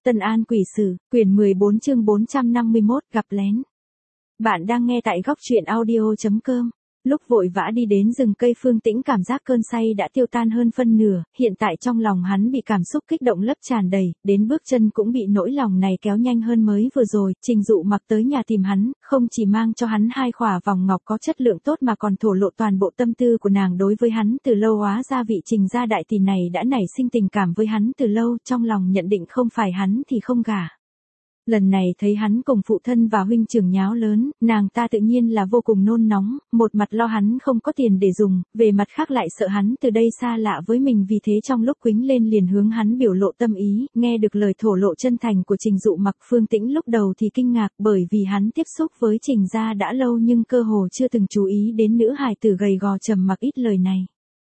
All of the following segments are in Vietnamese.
Tân An Quỷ Sử, quyển 14 chương 451, gặp lén. Bạn đang nghe tại góc truyện audio.com. Lúc vội vã đi đến rừng cây, Phương Tĩnh cảm giác cơn say đã tiêu tan hơn phân nửa, hiện tại trong lòng hắn bị cảm xúc kích động lấp tràn đầy, đến bước chân cũng bị nỗi lòng này kéo nhanh hơn mới vừa rồi. Trình Dụ Mặc tới nhà tìm hắn, không chỉ mang cho hắn 2 khỏa vòng ngọc có chất lượng tốt mà còn thổ lộ toàn bộ tâm tư của nàng đối với hắn. Từ lâu hóa ra vị Trình gia đại tỷ này đã nảy sinh tình cảm với hắn từ lâu, trong lòng nhận định không phải hắn thì không gả. Lần này thấy hắn cùng phụ thân và huynh trưởng nháo lớn, nàng ta tự nhiên là vô cùng nôn nóng, một mặt lo hắn không có tiền để dùng, về mặt khác lại sợ hắn từ đây xa lạ với mình, vì thế trong lúc quýnh lên liền hướng hắn biểu lộ tâm ý. Nghe được lời thổ lộ chân thành của Trình Dụ Mặc, Phương Tĩnh lúc đầu thì kinh ngạc, bởi vì hắn tiếp xúc với Trình gia đã lâu nhưng cơ hồ chưa từng chú ý đến nữ hài tử gầy gò trầm mặc ít lời này.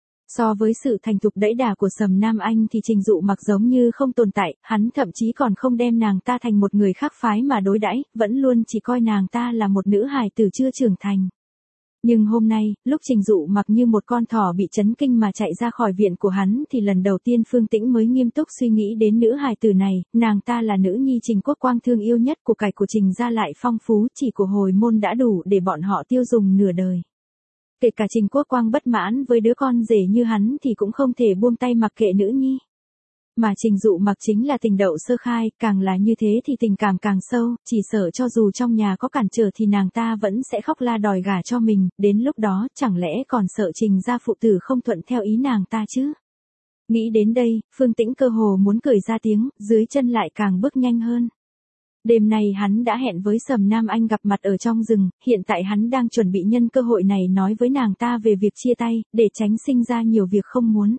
So với sự thành thục đẫy đà của Sầm Nam Anh thì Trình Dụ Mặc giống như không tồn tại, hắn thậm chí còn không đem nàng ta thành một người khác phái mà đối đãi, vẫn luôn chỉ coi nàng ta là một nữ hài tử chưa trưởng thành. Nhưng hôm nay, lúc Trình Dụ Mặc như một con thỏ bị chấn kinh mà chạy ra khỏi viện của hắn thì lần đầu tiên Phương Tĩnh mới nghiêm túc suy nghĩ đến nữ hài tử này. Nàng ta là nữ nhi Trình Quốc Quang thương yêu nhất, của cải của Trình gia lại phong phú, chỉ của hồi môn đã đủ để bọn họ tiêu dùng nửa đời. Kể cả Trình Quốc Quang bất mãn với đứa con rể như hắn thì cũng không thể buông tay mặc kệ nữ nhi. Mà Trình Dụ Mặc chính là tình đậu sơ khai, càng là như thế thì tình cảm càng sâu, chỉ sợ cho dù trong nhà có cản trở thì nàng ta vẫn sẽ khóc la đòi gả cho mình, đến lúc đó chẳng lẽ còn sợ Trình gia phụ tử không thuận theo ý nàng ta chứ? Nghĩ đến đây, Phương Tĩnh cơ hồ muốn cười ra tiếng, dưới chân lại càng bước nhanh hơn. Đêm nay hắn đã hẹn với Sầm Nam Anh gặp mặt ở trong rừng, hiện tại hắn đang chuẩn bị nhân cơ hội này nói với nàng ta về việc chia tay, để tránh sinh ra nhiều việc không muốn.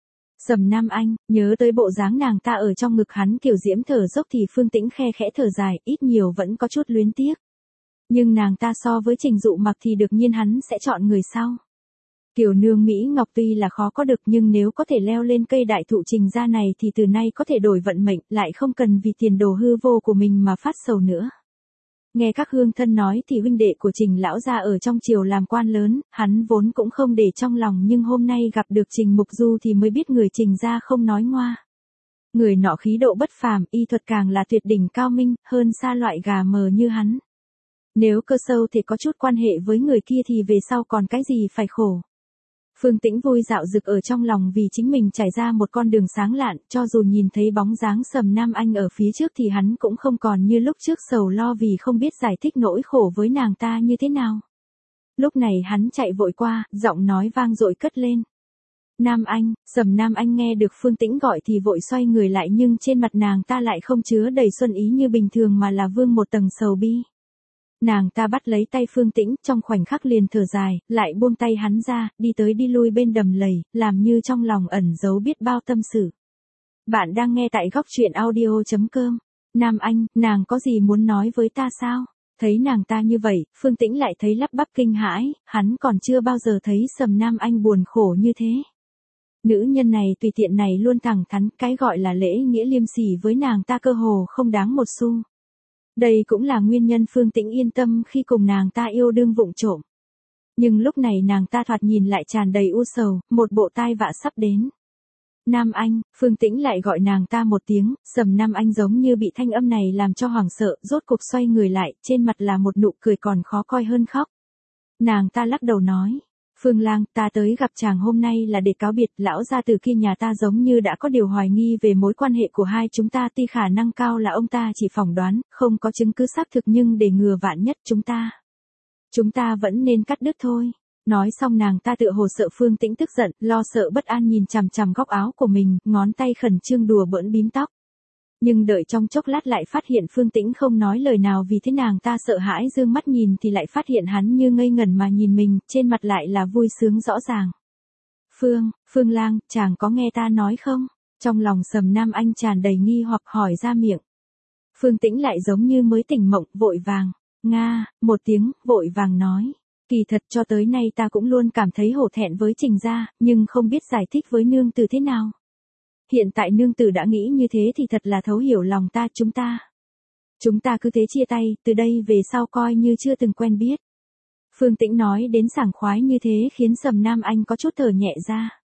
Sầm Nam Anh, nhớ tới bộ dáng nàng ta ở trong ngực hắn kiểu diễm thở dốc thì Phương Tĩnh khe khẽ thở dài, ít nhiều vẫn có chút luyến tiếc. Nhưng nàng ta so với Trình Dụ Mặc thì đương nhiên hắn sẽ chọn người sau. Kiều nương Mỹ Ngọc tuy là khó có được nhưng nếu có thể leo lên cây đại thụ Trình gia này thì từ nay có thể đổi vận mệnh, lại không cần vì tiền đồ hư vô của mình mà phát sầu nữa. Nghe các hương thân nói thì huynh đệ của Trình lão gia ở trong triều làm quan lớn, hắn vốn cũng không để trong lòng, nhưng hôm nay gặp được Trình Mục Du thì mới biết người Trình gia không nói ngoa. Người nọ khí độ bất phàm, y thuật càng là tuyệt đỉnh cao minh, hơn xa loại gà mờ như hắn. Nếu cơ sâu thì có chút quan hệ với người kia thì về sau còn cái gì phải khổ. Phương Tĩnh vui dạo dực ở trong lòng vì chính mình trải ra một con đường sáng lạn, cho dù nhìn thấy bóng dáng Sầm Nam Anh ở phía trước thì hắn cũng không còn như lúc trước sầu lo vì không biết giải thích nỗi khổ với nàng ta như thế nào. Lúc này hắn chạy vội qua, giọng nói vang dội cất lên. Nam Anh, Sầm Nam Anh nghe được Phương Tĩnh gọi thì vội xoay người lại, nhưng trên mặt nàng ta lại không chứa đầy xuân ý như bình thường mà là vương một tầng sầu bi. Nàng ta bắt lấy tay Phương Tĩnh, trong khoảnh khắc liền thở dài, lại buông tay hắn ra, đi tới đi lui bên đầm lầy, làm như trong lòng ẩn giấu biết bao tâm sự. Bạn đang nghe tại góc truyện audio.com. Nam Anh, nàng có gì muốn nói với ta sao? Thấy nàng ta như vậy, Phương Tĩnh lại thấy lắp bắp kinh hãi, hắn còn chưa bao giờ thấy Sầm Nam Anh buồn khổ như thế. Nữ nhân này tùy tiện này luôn thẳng thắn, cái gọi là lễ nghĩa liêm sỉ với nàng ta cơ hồ không đáng một xu. Đây cũng là nguyên nhân Phương Tĩnh yên tâm khi cùng nàng ta yêu đương vụng trộm. Nhưng lúc này nàng ta thoạt nhìn lại tràn đầy u sầu, một bộ tai vạ sắp đến. Nam Anh, Phương Tĩnh lại gọi nàng ta một tiếng, Sầm Nam Anh giống như bị thanh âm này làm cho hoảng sợ, rốt cục xoay người lại, trên mặt là một nụ cười còn khó coi hơn khóc. Nàng ta lắc đầu nói. Phương Lang, ta tới gặp chàng hôm nay là để cáo biệt, lão gia từ kia nhà ta giống như đã có điều hoài nghi về mối quan hệ của hai chúng ta, tuy khả năng cao là ông ta chỉ phỏng đoán, không có chứng cứ xác thực, nhưng để ngừa vạn nhất chúng ta vẫn nên cắt đứt thôi. Nói xong nàng ta tựa hồ sợ Phương Tĩnh tức giận, lo sợ bất an nhìn chằm chằm góc áo của mình, ngón tay khẩn trương đùa bỡn bím tóc. Nhưng đợi trong chốc lát lại phát hiện Phương Tĩnh không nói lời nào, vì thế nàng ta sợ hãi dương mắt nhìn thì lại phát hiện hắn như ngây ngẩn mà nhìn mình, trên mặt lại là vui sướng rõ ràng. Phương Lang, chàng có nghe ta nói không? Trong lòng Sầm Nam Anh tràn đầy nghi hoặc hỏi ra miệng. Phương Tĩnh lại giống như mới tỉnh mộng, vội vàng, nga, một tiếng, vội vàng nói. Kỳ thật cho tới nay ta cũng luôn cảm thấy hổ thẹn với Trình gia, nhưng không biết giải thích với nương tử thế nào. Hiện tại nương tử đã nghĩ như thế thì thật là thấu hiểu lòng ta, chúng ta cứ thế chia tay, từ đây về sau coi như chưa từng quen biết. Phương Tĩnh nói đến sảng khoái như thế khiến Sầm Nam Anh có chút thở nhẹ ra.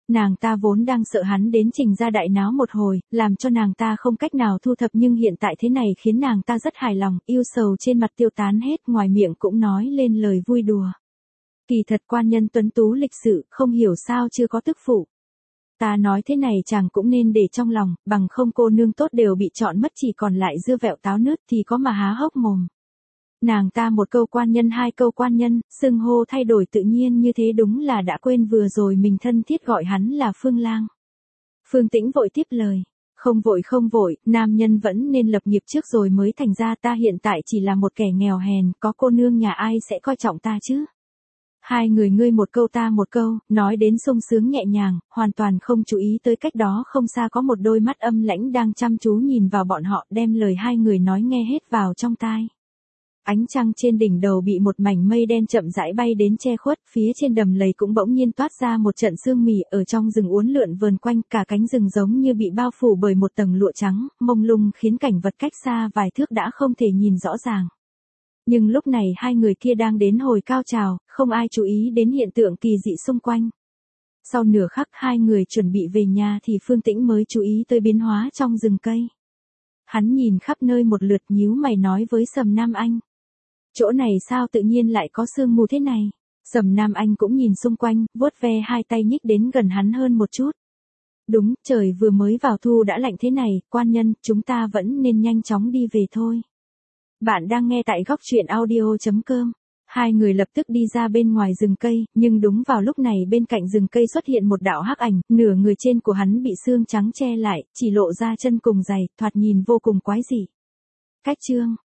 Nàng ta vốn đang sợ hắn đến Trình ra đại náo một hồi, làm cho nàng ta không cách nào thu thập, nhưng hiện tại thế này khiến nàng ta rất hài lòng, yêu sầu trên mặt tiêu tán hết, ngoài miệng cũng nói lên lời vui đùa. Kỳ thật quan nhân tuấn tú lịch sự, không hiểu sao chưa có tức phụ. Ta nói thế này chàng cũng nên để trong lòng, bằng không cô nương tốt đều bị chọn mất, chỉ còn lại dưa vẹo táo nứt thì có mà há hốc mồm. Nàng ta một câu quan nhân hai câu quan nhân, xưng hô thay đổi tự nhiên như thế, đúng là đã quên vừa rồi mình thân thiết gọi hắn là Phương Lang. Phương Tĩnh vội tiếp lời. Không vội, nam nhân vẫn nên lập nghiệp trước rồi mới thành ra, ta hiện tại chỉ là một kẻ nghèo hèn, có cô nương nhà ai sẽ coi trọng ta chứ. Hai người ngươi một câu ta một câu, nói đến sung sướng nhẹ nhàng, hoàn toàn không chú ý tới cách đó không xa có một đôi mắt âm lãnh đang chăm chú nhìn vào bọn họ, đem lời hai người nói nghe hết vào trong tai. Ánh trăng trên đỉnh đầu bị một mảnh mây đen chậm rãi bay đến che khuất, phía trên đầm lầy cũng bỗng nhiên toát ra một trận sương mì, ở trong rừng uốn lượn vờn quanh, cả cánh rừng giống như bị bao phủ bởi một tầng lụa trắng, mông lung khiến cảnh vật cách xa vài thước đã không thể nhìn rõ ràng. Nhưng lúc này hai người kia đang đến hồi cao trào, không ai chú ý đến hiện tượng kỳ dị xung quanh. Sau nửa khắc hai người chuẩn bị về nhà thì Phương Tĩnh mới chú ý tới biến hóa trong rừng cây. Hắn nhìn khắp nơi một lượt, nhíu mày nói với Sầm Nam Anh. Chỗ này sao tự nhiên lại có sương mù thế này? Sầm Nam Anh cũng nhìn xung quanh, vuốt ve hai tay nhích đến gần hắn hơn một chút. Đúng, trời vừa mới vào thu đã lạnh thế này, quan nhân, chúng ta vẫn nên nhanh chóng đi về thôi. Bạn đang nghe tại góc truyện audio.com. Hai người lập tức đi ra bên ngoài rừng cây, nhưng đúng vào lúc này bên cạnh rừng cây xuất hiện một đạo hắc ảnh, nửa người trên của hắn bị xương trắng che lại, chỉ lộ ra chân cùng giày, thoạt nhìn vô cùng quái dị. Cách chương